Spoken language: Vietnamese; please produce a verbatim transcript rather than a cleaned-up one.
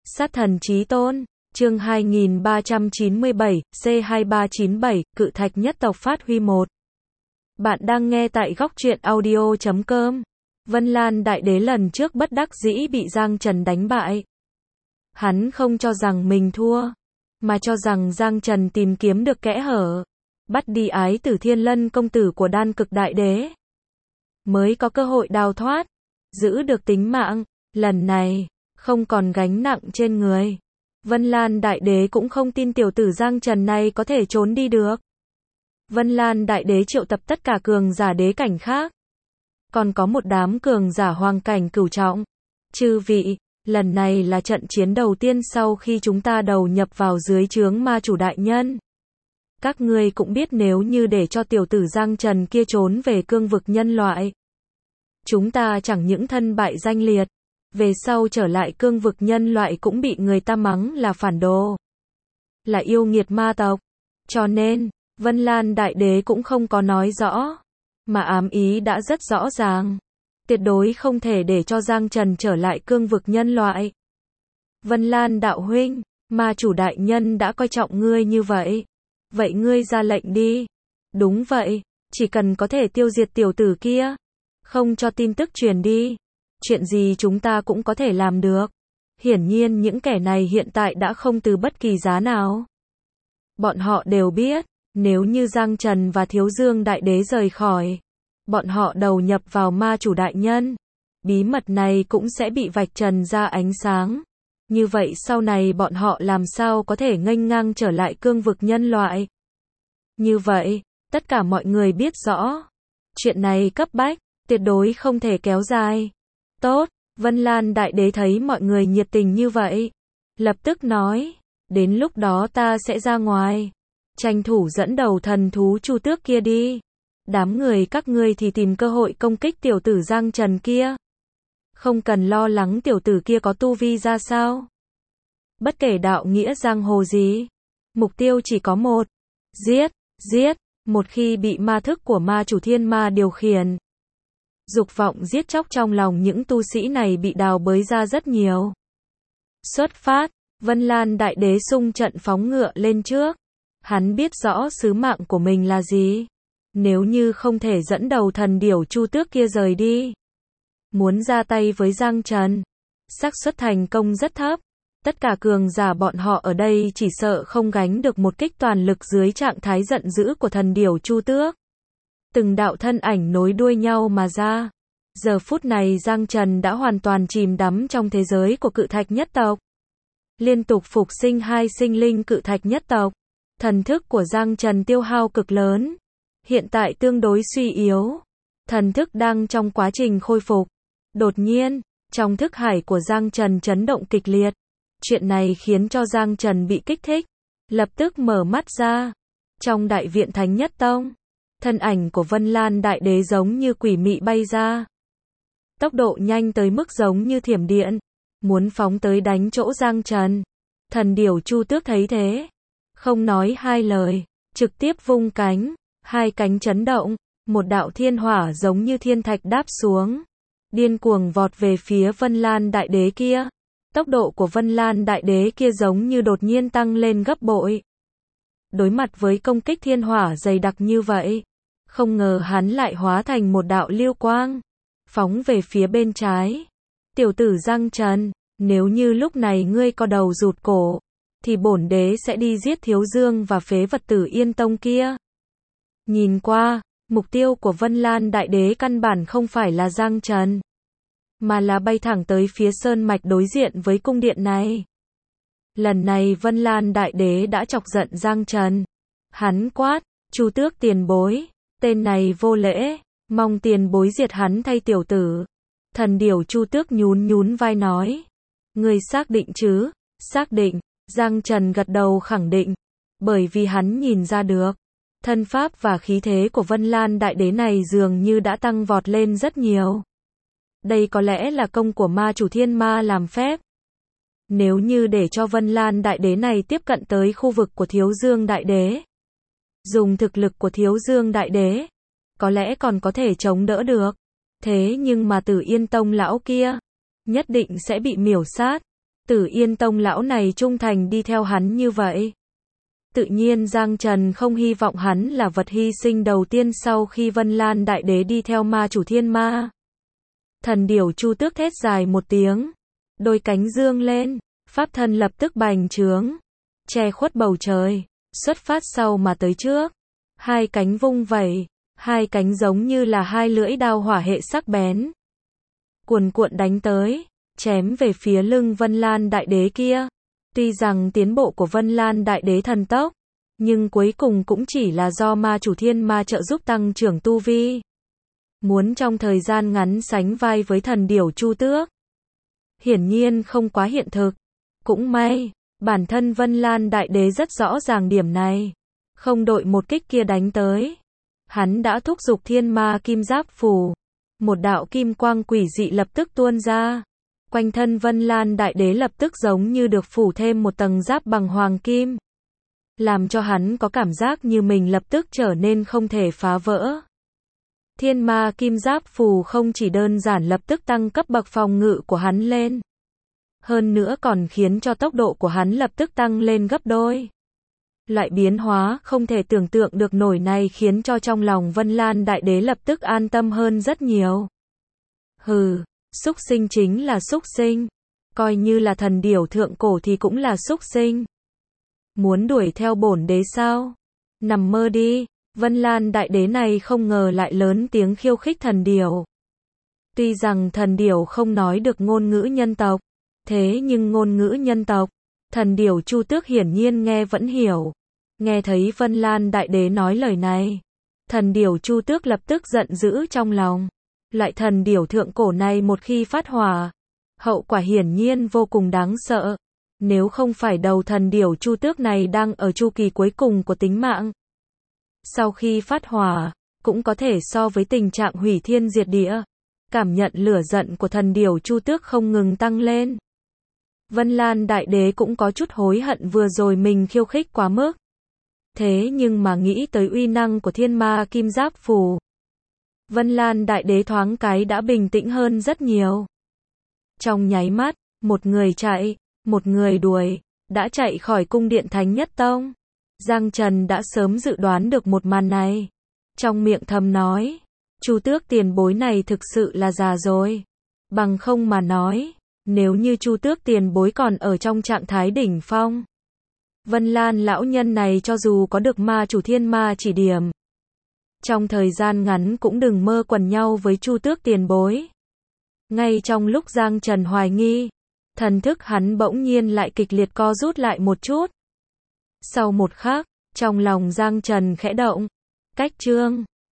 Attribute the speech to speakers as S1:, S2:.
S1: Sát thần chí tôn, chương hai nghìn ba trăm chín mươi bảy, C hai ba chín bảy, cự thạch nhất tộc phát huy một. Bạn đang nghe tại góc truyện audio chấm com. Vân Lan Đại Đế lần trước bất đắc dĩ bị Giang Trần đánh bại. Hắn không cho rằng mình thua, mà cho rằng Giang Trần tìm kiếm được kẽ hở, bắt đi Ái Tử Thiên Lân công tử của Đan Cực Đại Đế, mới có cơ hội đào thoát, giữ được tính mạng. Lần này, không còn gánh nặng trên người. Vân Lan Đại Đế cũng không tin tiểu tử Giang Trần này có thể trốn đi được. Vân Lan Đại Đế triệu tập tất cả cường giả đế cảnh khác, còn có một đám cường giả hoàng cảnh cửu trọng. Chư vị, lần này là trận chiến đầu tiên sau khi chúng ta đầu nhập vào dưới trướng ma chủ đại nhân. Các ngươi cũng biết nếu như để cho tiểu tử Giang Trần kia trốn về cương vực nhân loại, chúng ta chẳng những thân bại danh liệt, về sau trở lại cương vực nhân loại cũng bị người ta mắng là phản đồ, là yêu nghiệt ma tộc. Cho nên, Vân Lan Đại Đế cũng không có nói rõ, mà ám ý đã rất rõ ràng. Tuyệt đối không thể để cho Giang Trần trở lại cương vực nhân loại. Vân Lan đạo huynh, ma chủ đại nhân đã coi trọng ngươi như vậy. Vậy ngươi ra lệnh đi. Đúng vậy, chỉ cần có thể tiêu diệt tiểu tử kia, không cho tin tức truyền đi, chuyện gì chúng ta cũng có thể làm được. Hiển nhiên những kẻ này hiện tại đã không từ bất kỳ giá nào. Bọn họ đều biết, nếu như Giang Trần và Thiếu Dương Đại Đế rời khỏi, bọn họ đầu nhập vào ma chủ đại nhân, bí mật này cũng sẽ bị vạch trần ra ánh sáng. Như vậy sau này bọn họ làm sao có thể nghênh ngang trở lại cương vực nhân loại. Như vậy, tất cả mọi người biết rõ, chuyện này cấp bách, tuyệt đối không thể kéo dài. Tốt, Vân Lan Đại Đế thấy mọi người nhiệt tình như vậy, lập tức nói, đến lúc đó ta sẽ ra ngoài, tranh thủ dẫn đầu thần thú Chu Tước kia đi. Đám người các ngươi thì tìm cơ hội công kích tiểu tử Giang Trần kia. Không cần lo lắng tiểu tử kia có tu vi ra sao. Bất kể đạo nghĩa giang hồ gì, mục tiêu chỉ có một. Giết, giết, một khi bị ma thức của ma chủ thiên ma điều khiển, dục vọng giết chóc trong lòng những tu sĩ này bị đào bới ra rất nhiều. Xuất phát, Vân Lan Đại Đế xung trận phóng ngựa lên trước. Hắn biết rõ sứ mạng của mình là gì. Nếu như không thể dẫn đầu thần điểu Chu Tước kia rời đi, muốn ra tay với Giang Trần, xác suất thành công rất thấp. Tất cả cường giả bọn họ ở đây chỉ sợ không gánh được một kích toàn lực dưới trạng thái giận dữ của thần điểu Chu Tước. Từng đạo thân ảnh nối đuôi nhau mà ra. Giờ phút này Giang Trần đã hoàn toàn chìm đắm trong thế giới của cự thạch nhất tộc. Liên tục phục sinh hai sinh linh cự thạch nhất tộc. Thần thức của Giang Trần tiêu hao cực lớn, hiện tại tương đối suy yếu. Thần thức đang trong quá trình khôi phục. Đột nhiên, trong thức hải của Giang Trần chấn động kịch liệt. Chuyện này khiến cho Giang Trần bị kích thích, lập tức mở mắt ra. Trong đại viện Thánh Nhất Tông, thân ảnh của Vân Lan Đại Đế giống như quỷ mị bay ra. Tốc độ nhanh tới mức giống như thiểm điện, muốn phóng tới đánh chỗ Giang Trần. Thần điểu Chu Tước thấy thế, không nói hai lời, trực tiếp vung cánh, hai cánh chấn động, một đạo thiên hỏa giống như thiên thạch đáp xuống, điên cuồng vọt về phía Vân Lan Đại Đế kia. Tốc độ của Vân Lan Đại Đế kia giống như đột nhiên tăng lên gấp bội. Đối mặt với công kích thiên hỏa dày đặc như vậy, không ngờ hắn lại hóa thành một đạo lưu quang, phóng về phía bên trái. Tiểu tử Giang Trần, nếu như lúc này ngươi có đầu rụt cổ, thì bổn đế sẽ đi giết Thiếu Dương và phế vật tử Yên Tông kia. Nhìn qua, mục tiêu của Vân Lan Đại Đế căn bản không phải là Giang Trần, mà là bay thẳng tới phía sơn mạch đối diện với cung điện này. Lần này Vân Lan Đại Đế đã chọc giận Giang Trần. Hắn quát, Chu Tước tiền bối, tên này vô lễ, mong tiền bối diệt hắn thay tiểu tử. Thần điểu Chu Tước nhún nhún vai nói, ngươi xác định chứ? Xác định. Giang Trần gật đầu khẳng định, bởi vì hắn nhìn ra được, thân pháp và khí thế của Vân Lan Đại Đế này dường như đã tăng vọt lên rất nhiều. Đây có lẽ là công của ma chủ thiên ma làm phép. Nếu như để cho Vân Lan Đại Đế này tiếp cận tới khu vực của Thiếu Dương Đại Đế, dùng thực lực của Thiếu Dương Đại Đế, có lẽ còn có thể chống đỡ được. Thế nhưng mà Tử Yên Tông lão kia, nhất định sẽ bị miểu sát. Tử Yên Tông lão này trung thành đi theo hắn như vậy. Tự nhiên Giang Trần không hy vọng hắn là vật hy sinh đầu tiên sau khi Vân Lan Đại Đế đi theo ma chủ thiên ma. Thần điểu Chu Tước thét dài một tiếng, đôi cánh dương lên, pháp thân lập tức bành trướng, che khuất bầu trời, xuất phát sau mà tới trước, hai cánh vung vẩy, hai cánh giống như là hai lưỡi đao hỏa hệ sắc bén, cuồn cuộn đánh tới, chém về phía lưng Vân Lan Đại Đế kia. Tuy rằng tiến bộ của Vân Lan Đại Đế thần tốc, nhưng cuối cùng cũng chỉ là do ma chủ thiên ma trợ giúp tăng trưởng tu vi. Muốn trong thời gian ngắn sánh vai với thần điểu Chu Tước, hiển nhiên không quá hiện thực. Cũng may, bản thân Vân Lan Đại Đế rất rõ ràng điểm này. Không đội một kích kia đánh tới, hắn đã thúc giục thiên ma kim giáp phù. Một đạo kim quang quỷ dị lập tức tuôn ra. Quanh thân Vân Lan Đại Đế lập tức giống như được phủ thêm một tầng giáp bằng hoàng kim, làm cho hắn có cảm giác như mình lập tức trở nên không thể phá vỡ. Thiên ma kim giáp phù không chỉ đơn giản lập tức tăng cấp bậc phòng ngự của hắn lên, hơn nữa còn khiến cho tốc độ của hắn lập tức tăng lên gấp đôi. Loại biến hóa không thể tưởng tượng được nổi này khiến cho trong lòng Vân Lan Đại Đế lập tức an tâm hơn rất nhiều. Hừ, súc sinh chính là súc sinh, coi như là thần điểu thượng cổ thì cũng là súc sinh. Muốn đuổi theo bổn đế sao? Nằm mơ đi. Vân Lan Đại Đế này không ngờ lại lớn tiếng khiêu khích thần điểu. Tuy rằng thần điểu không nói được ngôn ngữ nhân tộc, thế nhưng ngôn ngữ nhân tộc, thần điểu Chu Tước hiển nhiên nghe vẫn hiểu. Nghe thấy Vân Lan Đại Đế nói lời này, thần điểu Chu Tước lập tức giận dữ trong lòng. Loại thần điểu thượng cổ này một khi phát hỏa, hậu quả hiển nhiên vô cùng đáng sợ. Nếu không phải đầu thần điểu Chu Tước này đang ở chu kỳ cuối cùng của tính mạng, sau khi phát hỏa, cũng có thể so với tình trạng hủy thiên diệt địa. Cảm nhận lửa giận của thần điểu Chu Tước không ngừng tăng lên. Vân Lan Đại Đế cũng có chút hối hận vừa rồi mình khiêu khích quá mức. Thế nhưng mà nghĩ tới uy năng của thiên ma kim giáp phù, Vân Lan Đại Đế thoáng cái đã bình tĩnh hơn rất nhiều. Trong nháy mắt, một người chạy, một người đuổi, đã chạy khỏi cung điện Thánh Nhất Tông. Giang Trần đã sớm dự đoán được một màn này. Trong miệng thầm nói, Chu Tước tiền bối này thực sự là già rồi. Bằng không mà nói, nếu như Chu Tước tiền bối còn ở trong trạng thái đỉnh phong, Vân Lan lão nhân này cho dù có được ma chủ thiên ma chỉ điểm, trong thời gian ngắn cũng đừng mơ quần nhau với Chu Tước tiền bối. Ngay trong lúc Giang Trần hoài nghi, thần thức hắn bỗng nhiên lại kịch liệt co rút lại một chút. Sau một khắc, trong lòng Giang Trần khẽ động. Cách chương